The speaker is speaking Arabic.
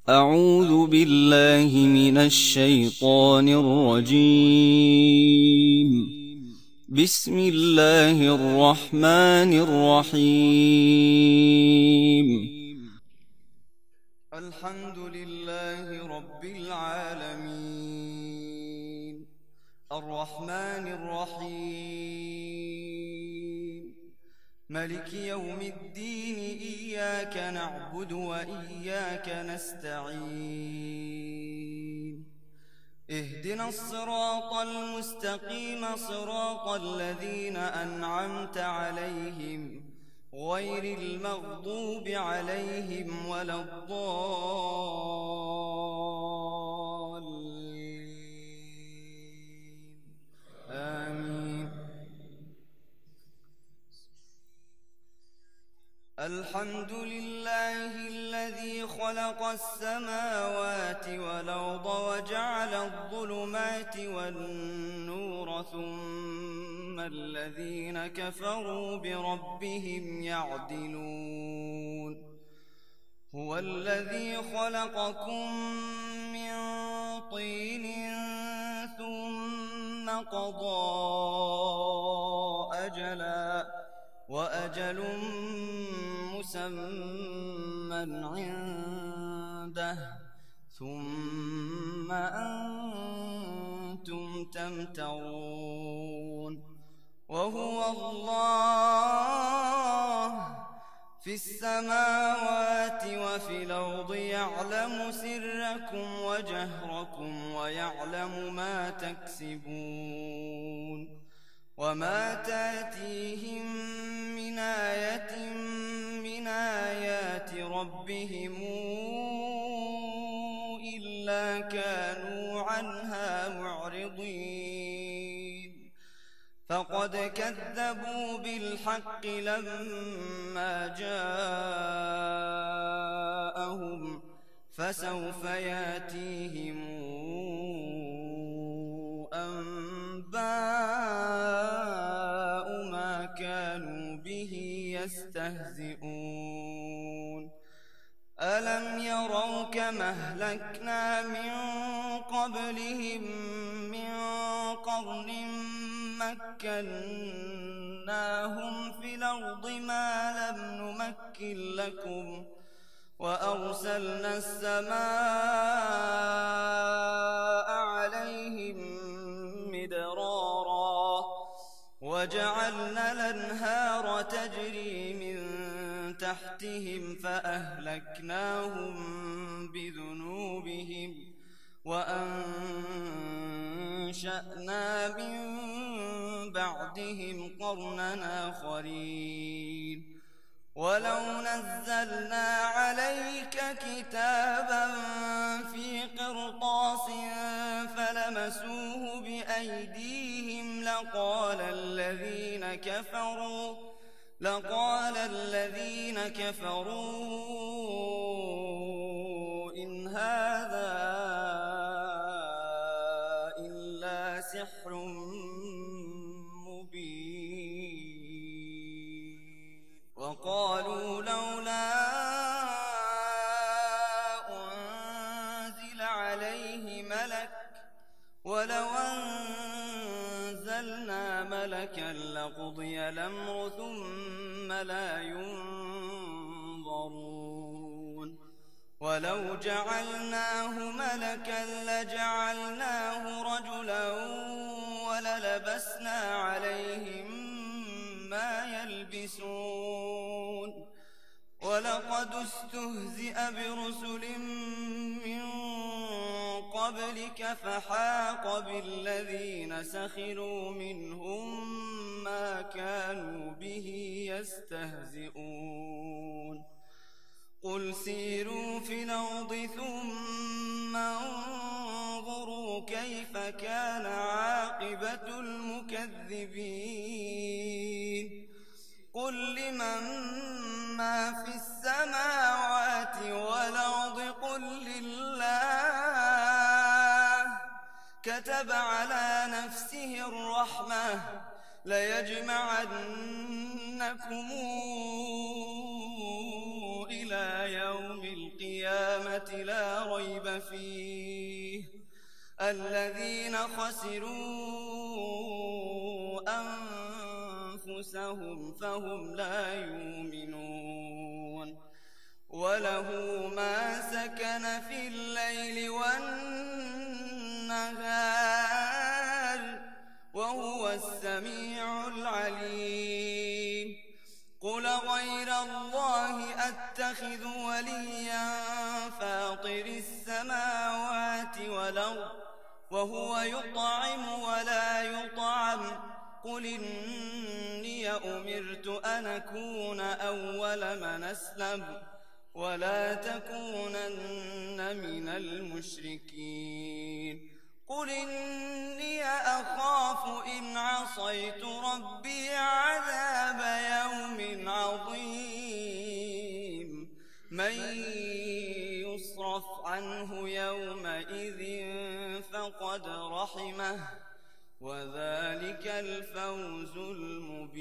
أعوذ بالله من الشيطان الرجيم. بسم الله الرحمن الرحيم. الحمد لله رب العالمين، الرحمن الرحيم، ملك يوم الدين. إياك نعبد وإياك نستعين. اهدنا الصراط المستقيم، صراط الذين أنعمت عليهم غير المغضوب عليهم ولا الضالين. آمين. الحمد لله الذي خلق السماوات والأرض وجعل الظلمات والنور، ثم الذين كفروا بربهم يعدلون. هو الذي خلقكم من طين ثم قضى أجلا، وأجل مسمى عنده، ثم أنتم تمترون. وهو الله في السماوات وفي الأرض، يعلم سركم وجهركم ويعلم ما تكسبون. وما تأتيهم من آية من آيات ربهم إلا كانوا عنها معرضين. فقد كذبوا بالحق لما جاءهم، فسوف يأتيهم أنباء ما كانوا به يستهزئون. ألم يروا كما أهلكنا من قبلهم من قرن مكناهم في الأرض ما لم نمكن لكم، وأرسلنا السماء عليهم مدرارا، وجعلنا الأنهار تجري من تحتهم، فأهلكناهم بذنوبهم وأنشأنا من بعدهم قرنا آخرين. ولو نزلنا عليك كتابا في قرطاس فلمسوه بأيديهم لقال الذين كفروا إن هذا إلا سحر مبين. وقالوا لولا أنزل عليه ملك، ولو أنزلنا ملكا لقضي الأمر ثم لا ينظرون. ولو جعلناه ملكا لجعلناه رجلا وللبسنا عليهم ما يلبسون. ولقد استهزئ برسل من قبلك فحاق بالذين سخروا منهم ما كانوا به يستهزئون. قل سيروا في الأرض ثم انظروا كيف كان عاقبة المكذبين. قل لمن ما في السماوات والأرض قل لله. كتب على نفسه الرحمة ليجمعنكم إلى يوم القيامة القيامة لا ريب فيه الذين خسروا أنفسهم فهم لا يؤمنون وله ما سكن في الليل والنهار وهو السميع العليم قل غير الله أتخذ وليا فاطر السماوات والأرض وهو يطعم ولا يطعم قل إني أمرت أن أكون أول من أسلم ولا تكونن من المشركين قل إني أخاف إن عصيت ربي عذاب يوم عظيم من يصرف عنه يومئذ فقد رحمه وذلك الفوز المبين